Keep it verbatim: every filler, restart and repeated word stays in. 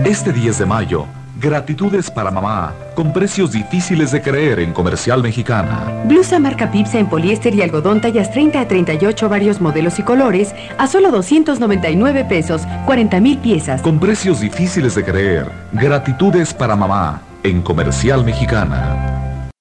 Este diez de mayo, gratitudes para mamá, con precios difíciles de creer en Comercial Mexicana. Blusa marca Pipsa en poliéster y algodón tallas treinta a treinta y ocho, varios modelos y colores, a solo doscientos noventa y nueve pesos, cuarenta mil piezas. Con precios difíciles de creer, gratitudes para mamá, en Comercial Mexicana.